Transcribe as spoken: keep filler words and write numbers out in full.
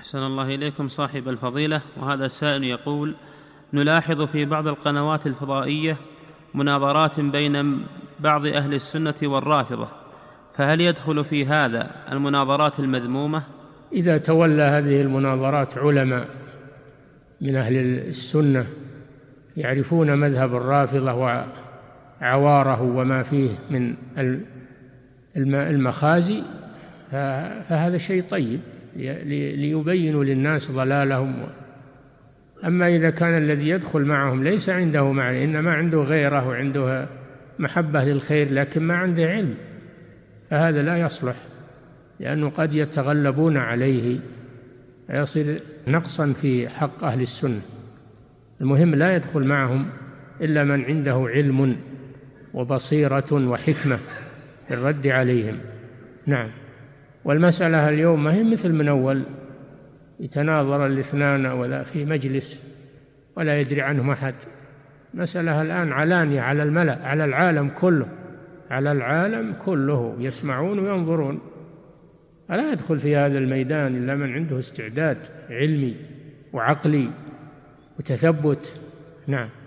أحسن الله إليكم صاحب الفضيلة. وهذا السائل يقول: نلاحظ في بعض القنوات الفضائية مناظرات بين بعض أهل السنة والرافضة، فهل يدخل في هذا المناظرات المذمومة؟ إذا تولى هذه المناظرات علماء من أهل السنة يعرفون مذهب الرافضة وعواره وما فيه من المخازي فهذا شيء طيب ليبينوا للناس ضلالهم. أما إذا كان الذي يدخل معهم ليس عنده معنى، إنما عنده غيره وعنده محبة للخير لكن ما عنده علم، فهذا لا يصلح، لأنه قد يتغلبون عليه فيصير نقصا في حق أهل السنة. المهم لا يدخل معهم إلا من عنده علم وبصيرة وحكمة في الرد عليهم. نعم. والمسألة اليوم ما هي مثل من أول يتناظر الاثنان ولا في مجلس ولا يدري عنهم أحد. مسألة الآن علانية على الملأ، على العالم كله، على العالم كله يسمعون وينظرون. فلا يدخل في هذا الميدان إلا من عنده استعداد علمي وعقلي وتثبت. نعم.